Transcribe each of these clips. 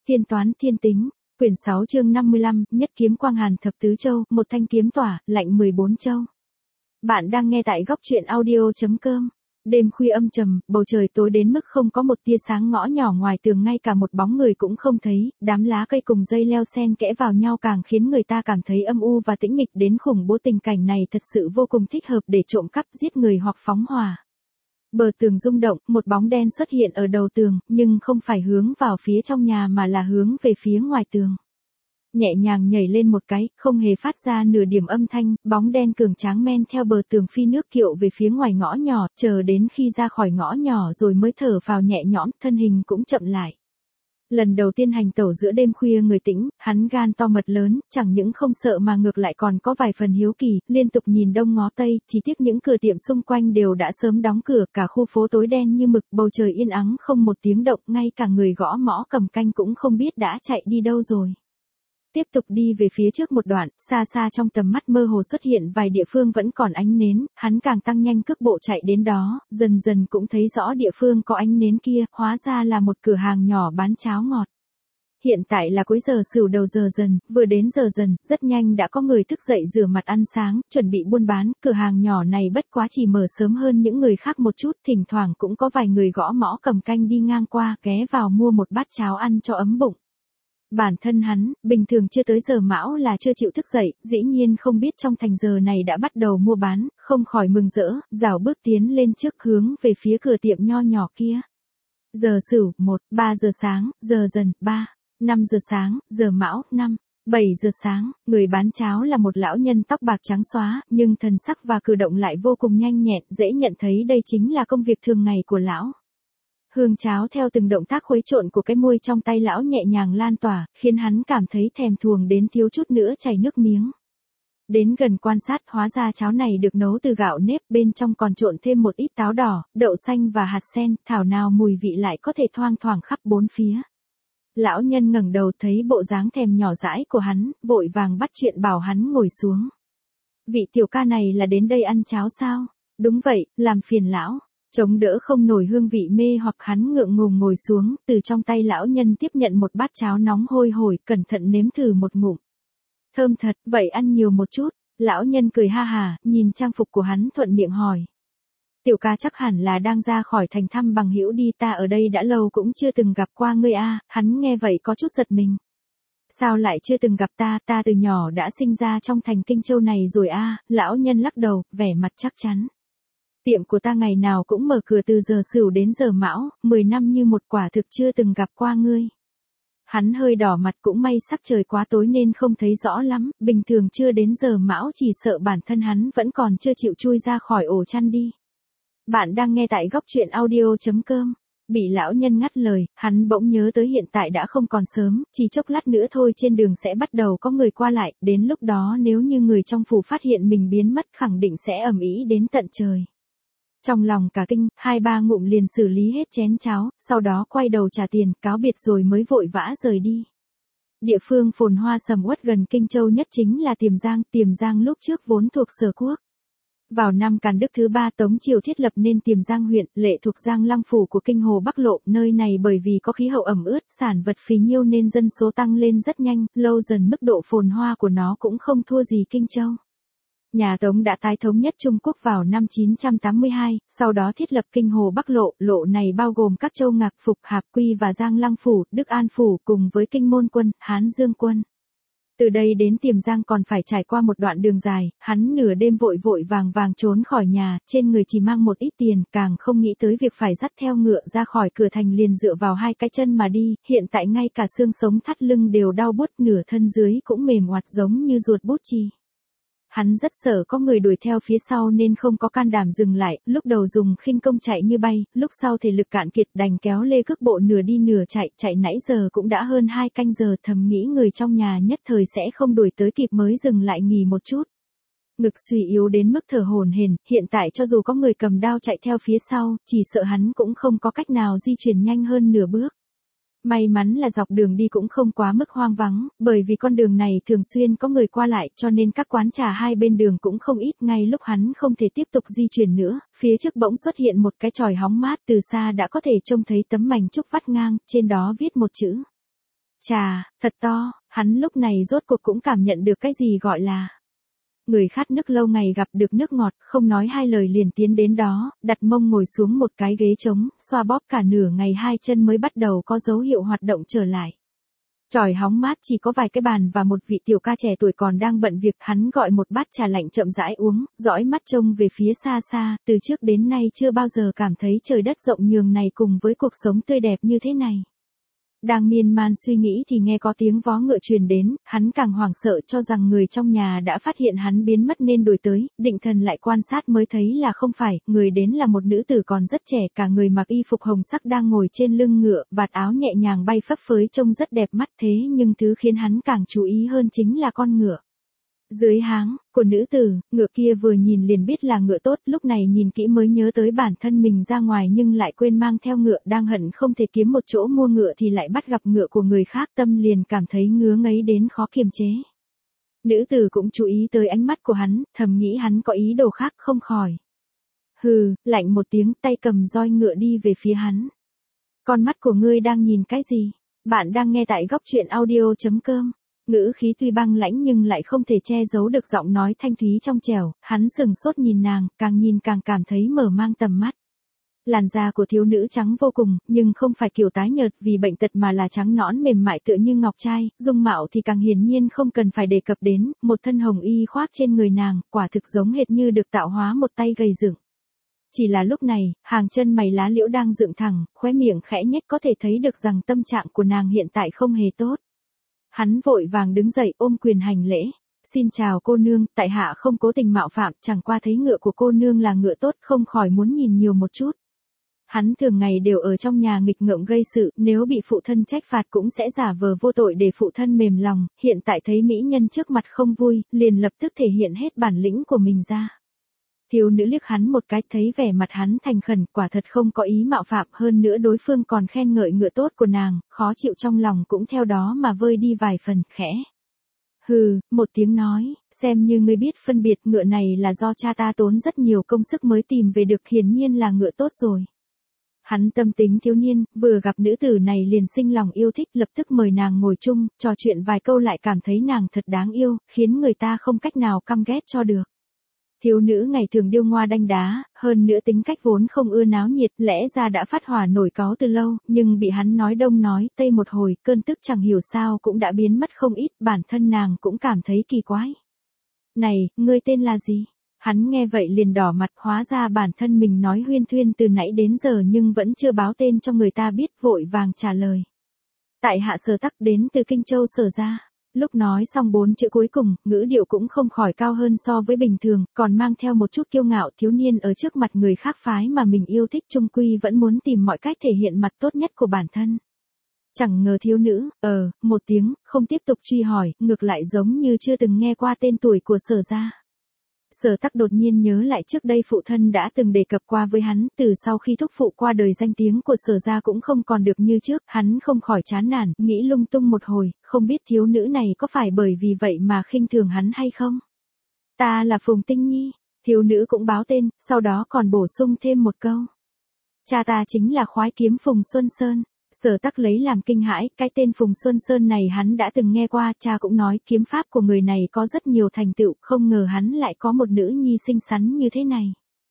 Thiên toán thiên tính, quyển 6 chương 55, nhất kiếm quang hàn thập tứ châu, một thanh kiếm tỏa, lạnh 14 châu. Bạn đang nghe tại góc truyện audio.com. Đêm khuya âm trầm, bầu trời tối đến mức không có một tia sáng, ngõ nhỏ ngoài tường ngay cả một bóng người cũng không thấy, đám lá cây cùng dây leo xen kẽ vào nhau càng khiến người ta cảm thấy âm u và tĩnh mịch đến khủng bố. Tình cảnh này thật sự vô cùng thích hợp để trộm cắp, giết người hoặc phóng hỏa. Bờ tường rung động, một bóng đen xuất hiện ở đầu tường, nhưng không phải hướng vào phía trong nhà mà là hướng về phía ngoài tường. Nhẹ nhàng nhảy lên một cái, không hề phát ra nửa điểm âm thanh, bóng đen cường tráng men theo bờ tường phi nước kiệu về phía ngoài ngõ nhỏ, chờ đến khi ra khỏi ngõ nhỏ rồi mới thở vào nhẹ nhõm, thân hình cũng chậm lại. Lần đầu tiên hành tẩu giữa đêm khuya người tĩnh, hắn gan to mật lớn, chẳng những không sợ mà ngược lại còn có vài phần hiếu kỳ, liên tục nhìn đông ngó tây, chỉ tiếc những cửa tiệm xung quanh đều đã sớm đóng cửa, cả khu phố tối đen như mực, bầu trời yên ắng không một tiếng động, ngay cả người gõ mõ cầm canh cũng không biết đã chạy đi đâu rồi. Tiếp tục đi về phía trước một đoạn, xa xa trong tầm mắt mơ hồ xuất hiện vài địa phương vẫn còn ánh nến, hắn càng tăng nhanh cước bộ chạy đến đó, dần dần cũng thấy rõ địa phương có ánh nến kia, hóa ra là một cửa hàng nhỏ bán cháo ngọt. Hiện tại là cuối giờ sửu đầu giờ dần, vừa đến giờ dần, rất nhanh đã có người thức dậy rửa mặt ăn sáng, chuẩn bị buôn bán, cửa hàng nhỏ này bất quá chỉ mở sớm hơn những người khác một chút, thỉnh thoảng cũng có vài người gõ mõ cầm canh đi ngang qua, ghé vào mua một bát cháo ăn cho ấm bụng. Bản thân hắn, bình thường chưa tới giờ mão là chưa chịu thức dậy, dĩ nhiên không biết trong thành giờ này đã bắt đầu mua bán, không khỏi mừng rỡ, rảo bước tiến lên trước hướng về phía cửa tiệm nho nhỏ kia. Giờ sửu, 1, 3 giờ sáng, giờ dần, 3, 5 giờ sáng, giờ mão, 5, 7 giờ sáng, người bán cháo là một lão nhân tóc bạc trắng xóa, nhưng thần sắc và cử động lại vô cùng nhanh nhẹn, dễ nhận thấy đây chính là công việc thường ngày của lão. Hương cháo theo từng động tác khuấy trộn của cái muôi trong tay lão nhẹ nhàng lan tỏa, khiến hắn cảm thấy thèm thuồng đến thiếu chút nữa chảy nước miếng. Đến gần quan sát, hóa ra cháo này được nấu từ gạo nếp, bên trong còn trộn thêm một ít táo đỏ, đậu xanh và hạt sen, thảo nào mùi vị lại có thể thoang thoảng khắp bốn phía. Lão nhân ngẩng đầu thấy bộ dáng thèm nhỏ dãi của hắn, vội vàng bắt chuyện bảo hắn ngồi xuống. Vị tiểu ca này là đến đây ăn cháo sao? Đúng vậy, làm phiền lão. Chống đỡ không nổi hương vị mê hoặc hắn ngượng ngùng ngồi xuống, từ trong tay lão nhân tiếp nhận một bát cháo nóng hôi hổi, cẩn thận nếm thử một ngụm. Thơm thật, vậy ăn nhiều một chút. Lão nhân cười ha hà, nhìn trang phục của hắn thuận miệng hỏi. Tiểu ca chắc hẳn là đang ra khỏi thành thăm bằng hữu đi, ta ở đây đã lâu cũng chưa từng gặp qua ngươi a. Hắn nghe vậy có chút giật mình. Sao lại chưa từng gặp ta từ nhỏ đã sinh ra trong thành Kinh Châu này rồi a. Lão nhân lắc đầu, vẻ mặt chắc chắn. Tiệm của ta ngày nào cũng mở cửa từ giờ sửu đến giờ mão, 10 năm như một quả thực chưa từng gặp qua ngươi. Hắn hơi đỏ mặt, cũng may sắc trời quá tối nên không thấy rõ lắm, bình thường chưa đến giờ mão chỉ sợ bản thân hắn vẫn còn chưa chịu chui ra khỏi ổ chăn đi. Bạn đang nghe tại góc truyện audio.com. Bị lão nhân ngắt lời, hắn bỗng nhớ tới hiện tại đã không còn sớm, chỉ chốc lát nữa thôi trên đường sẽ bắt đầu có người qua lại, đến lúc đó nếu như người trong phủ phát hiện mình biến mất khẳng định sẽ ầm ĩ đến tận trời. Trong lòng cả kinh, 2-3 ngụm liền xử lý hết chén cháo, sau đó quay đầu trả tiền, cáo biệt rồi mới vội vã rời đi. Địa phương phồn hoa sầm uất gần Kinh Châu nhất chính là Tiềm Giang lúc trước vốn thuộc Sở Quốc. Vào năm Càn Đức thứ 3 Tống Triều thiết lập nên Tiềm Giang huyện, lệ thuộc Giang Lăng phủ của Kinh Hồ Bắc Lộ, nơi này bởi vì có khí hậu ẩm ướt, sản vật phì nhiêu nên dân số tăng lên rất nhanh, lâu dần mức độ phồn hoa của nó cũng không thua gì Kinh Châu. Nhà Tống đã tái thống nhất Trung Quốc vào năm 982, sau đó thiết lập Kinh Hồ Bắc Lộ, lộ này bao gồm các châu Ngạc, Phục, Hạp Quy và Giang Lăng phủ, Đức An phủ cùng với Kinh Môn quân, Hán Dương quân. Từ đây đến Tiềm Giang còn phải trải qua một đoạn đường dài, hắn nửa đêm vội vàng trốn khỏi nhà, trên người chỉ mang một ít tiền, càng không nghĩ tới việc phải dắt theo ngựa ra khỏi cửa thành liền dựa vào 2 cái chân mà đi, hiện tại ngay cả xương sống thắt lưng đều đau buốt, nửa thân dưới cũng mềm oặt giống như ruột bút chì. Hắn rất sợ có người đuổi theo phía sau nên không có can đảm dừng lại, lúc đầu dùng khinh công chạy như bay, lúc sau thể lực cạn kiệt đành kéo lê cước bộ nửa đi nửa chạy nãy giờ cũng đã hơn 2 canh giờ, thầm nghĩ người trong nhà nhất thời sẽ không đuổi tới kịp mới dừng lại nghỉ một chút. Ngực suy yếu đến mức thở hổn hển, hiện tại cho dù có người cầm đao chạy theo phía sau, chỉ sợ hắn cũng không có cách nào di chuyển nhanh hơn nửa bước. May mắn là dọc đường đi cũng không quá mức hoang vắng, bởi vì con đường này thường xuyên có người qua lại cho nên các quán trà hai bên đường cũng không ít. Ngay lúc hắn không thể tiếp tục di chuyển nữa, phía trước bỗng xuất hiện một cái chòi hóng mát, từ xa đã có thể trông thấy tấm mảnh trúc vắt ngang, trên đó viết một chữ. Chà, thật to, hắn lúc này rốt cuộc cũng cảm nhận được cái gì gọi là người khát nước lâu ngày gặp được nước ngọt, không nói hai lời liền tiến đến đó, đặt mông ngồi xuống một cái ghế trống, xoa bóp cả nửa ngày hai chân mới bắt đầu có dấu hiệu hoạt động trở lại. Chòi hóng mát chỉ có vài cái bàn và một vị tiểu ca trẻ tuổi còn đang bận việc, hắn gọi một bát trà lạnh chậm rãi uống, dõi mắt trông về phía xa xa, từ trước đến nay chưa bao giờ cảm thấy trời đất rộng nhường này cùng với cuộc sống tươi đẹp như thế này. Đang miên man suy nghĩ thì nghe có tiếng vó ngựa truyền đến, hắn càng hoảng sợ cho rằng người trong nhà đã phát hiện hắn biến mất nên đuổi tới, định thần lại quan sát mới thấy là không phải, người đến là một nữ tử còn rất trẻ, cả người mặc y phục hồng sắc đang ngồi trên lưng ngựa, vạt áo nhẹ nhàng bay phấp phới trông rất đẹp mắt thế nhưng thứ khiến hắn càng chú ý hơn chính là con ngựa. Dưới háng của nữ tử, ngựa kia vừa nhìn liền biết là ngựa tốt, lúc này nhìn kỹ mới nhớ tới bản thân mình ra ngoài nhưng lại quên mang theo ngựa, đang hận không thể kiếm một chỗ mua ngựa thì lại bắt gặp ngựa của người khác, tâm liền cảm thấy ngứa ngấy đến khó kiềm chế. Nữ tử cũng chú ý tới ánh mắt của hắn, thầm nghĩ hắn có ý đồ khác không khỏi. Hừ, lạnh một tiếng, tay cầm roi ngựa đi về phía hắn. Con mắt của ngươi đang nhìn cái gì? Bạn đang nghe tại góc truyện audio.com. Ngữ khí tuy băng lãnh nhưng lại không thể che giấu được giọng nói thanh thúy trong trẻo, hắn sừng sốt nhìn nàng, càng nhìn càng cảm thấy mở mang tầm mắt. Làn da của thiếu nữ trắng vô cùng, nhưng không phải kiểu tái nhợt vì bệnh tật mà là trắng nõn mềm mại tựa như ngọc trai, dung mạo thì càng hiển nhiên không cần phải đề cập đến, một thân hồng y khoác trên người nàng, quả thực giống hệt như được tạo hóa một tay gầy dựng. Chỉ là lúc này, hàng chân mày lá liễu đang dựng thẳng, khóe miệng khẽ nhếch có thể thấy được rằng tâm trạng của nàng hiện tại không hề tốt. Hắn vội vàng đứng dậy ôm quyền hành lễ. Xin chào cô nương, tại hạ không cố tình mạo phạm, chẳng qua thấy ngựa của cô nương là ngựa tốt không khỏi muốn nhìn nhiều một chút. Hắn thường ngày đều ở trong nhà nghịch ngợm gây sự, nếu bị phụ thân trách phạt cũng sẽ giả vờ vô tội để phụ thân mềm lòng, hiện tại thấy mỹ nhân trước mặt không vui, liền lập tức thể hiện hết bản lĩnh của mình ra. Thiếu nữ liếc hắn một cái, thấy vẻ mặt hắn thành khẩn, quả thật không có ý mạo phạm, hơn nữa đối phương còn khen ngợi ngựa tốt của nàng, khó chịu trong lòng cũng theo đó mà vơi đi vài phần, khẽ. Hừ, một tiếng nói, xem như ngươi biết phân biệt, ngựa này là do cha ta tốn rất nhiều công sức mới tìm về được, hiển nhiên là ngựa tốt rồi. Hắn tâm tính thiếu niên, vừa gặp nữ tử này liền sinh lòng yêu thích, lập tức mời nàng ngồi chung, trò chuyện vài câu lại cảm thấy nàng thật đáng yêu, khiến người ta không cách nào căm ghét cho được. Thiếu nữ ngày thường điêu ngoa đanh đá, hơn nữa tính cách vốn không ưa náo nhiệt, lẽ ra đã phát hỏa nổi cáu từ lâu, nhưng bị hắn nói đông nói tây một hồi, cơn tức chẳng hiểu sao cũng đã biến mất không ít, bản thân nàng cũng cảm thấy kỳ quái. Này, ngươi tên là gì? Hắn nghe vậy liền đỏ mặt, hóa ra bản thân mình nói huyên thuyên từ nãy đến giờ nhưng vẫn chưa báo tên cho người ta biết, vội vàng trả lời. Tại hạ Sở Tắc, đến từ Kinh Châu Sở gia. Lúc nói xong 4 chữ cuối cùng, ngữ điệu cũng không khỏi cao hơn so với bình thường, còn mang theo một chút kiêu ngạo, thiếu niên ở trước mặt người khác phái mà mình yêu thích chung quy vẫn muốn tìm mọi cách thể hiện mặt tốt nhất của bản thân. Chẳng ngờ thiếu nữ, một tiếng, không tiếp tục truy hỏi, ngược lại giống như chưa từng nghe qua tên tuổi của Sở gia. Sở Tắc đột nhiên nhớ lại trước đây phụ thân đã từng đề cập qua với hắn, từ sau khi thúc phụ qua đời danh tiếng của Sở gia cũng không còn được như trước, hắn không khỏi chán nản, nghĩ lung tung một hồi, không biết thiếu nữ này có phải bởi vì vậy mà khinh thường hắn hay không? Ta là Phùng Tinh Nhi, thiếu nữ cũng báo tên, sau đó còn bổ sung thêm một câu. Cha ta chính là khoái kiếm Phùng Xuân Sơn. Sở Tắc lấy làm kinh hãi, cái tên Phùng Xuân Sơn này hắn đã từng nghe qua, cha cũng nói kiếm pháp của người này có rất nhiều thành tựu, không ngờ hắn lại có một nữ nhi xinh xắn như thế này.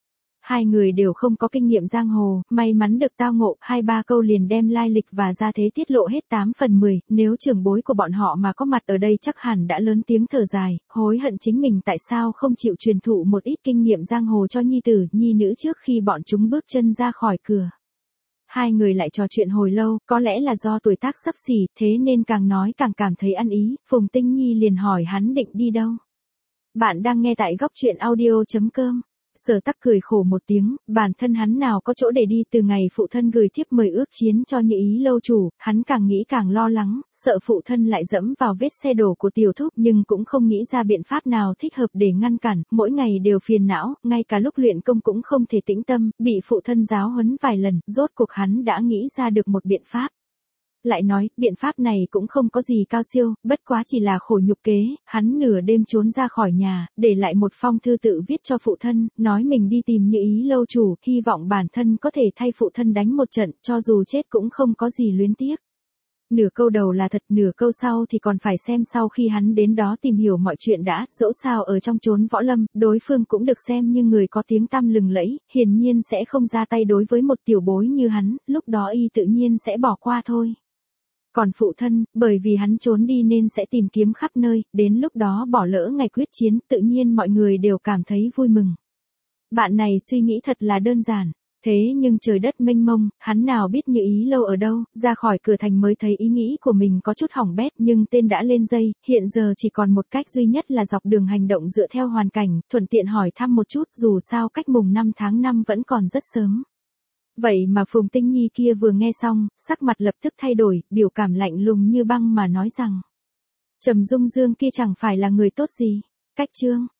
Hai người đều không có kinh nghiệm giang hồ, may mắn được tao ngộ, 2-3 câu liền đem lai lịch và gia thế tiết lộ hết 8 phần 10, nếu trưởng bối của bọn họ mà có mặt ở đây chắc hẳn đã lớn tiếng thở dài, hối hận chính mình tại sao không chịu truyền thụ một ít kinh nghiệm giang hồ cho nhi tử, nhi nữ trước khi bọn chúng bước chân ra khỏi cửa. Hai người lại trò chuyện hồi lâu, có lẽ là do tuổi tác xấp xỉ, thế nên càng nói càng cảm thấy ăn ý, Phùng Tinh Nhi liền hỏi hắn định đi đâu. Bạn đang nghe tại góc truyện audio.com. Sở Tắc cười khổ một tiếng, bản thân hắn nào có chỗ để đi, từ ngày phụ thân gửi thiếp mời ước chiến cho Như Ý lâu chủ, hắn càng nghĩ càng lo lắng, sợ phụ thân lại dẫm vào vết xe đổ của tiểu thúc, nhưng cũng không nghĩ ra biện pháp nào thích hợp để ngăn cản, mỗi ngày đều phiền não, ngay cả lúc luyện công cũng không thể tĩnh tâm, bị phụ thân giáo huấn vài lần, rốt cuộc hắn đã nghĩ ra được một biện pháp. Lại nói, biện pháp này cũng không có gì cao siêu, bất quá chỉ là khổ nhục kế, hắn nửa đêm trốn ra khỏi nhà, để lại một phong thư tự viết cho phụ thân, nói mình đi tìm Như Ý lâu chủ, hy vọng bản thân có thể thay phụ thân đánh một trận, cho dù chết cũng không có gì luyến tiếc. Nửa câu đầu là thật, nửa câu sau thì còn phải xem sau khi hắn đến đó tìm hiểu mọi chuyện đã, dẫu sao ở trong chốn võ lâm, đối phương cũng được xem như người có tiếng tăm lừng lẫy, hiển nhiên sẽ không ra tay đối với một tiểu bối như hắn, lúc đó y tự nhiên sẽ bỏ qua thôi. Còn phụ thân, bởi vì hắn trốn đi nên sẽ tìm kiếm khắp nơi, đến lúc đó bỏ lỡ ngày quyết chiến, tự nhiên mọi người đều cảm thấy vui mừng. Bạn này suy nghĩ thật là đơn giản. Thế nhưng trời đất mênh mông, hắn nào biết Như Ý Lâu ở đâu, ra khỏi cửa thành mới thấy ý nghĩ của mình có chút hỏng bét, nhưng tên đã lên dây, hiện giờ chỉ còn một cách duy nhất là dọc đường hành động dựa theo hoàn cảnh, thuận tiện hỏi thăm một chút, dù sao cách mùng 5 tháng 5 vẫn còn rất sớm. Vậy mà Phùng Tinh Nhi kia vừa nghe xong, sắc mặt lập tức thay đổi, biểu cảm lạnh lùng như băng mà nói rằng: Trầm Dung Dương kia chẳng phải là người tốt gì. Cách chương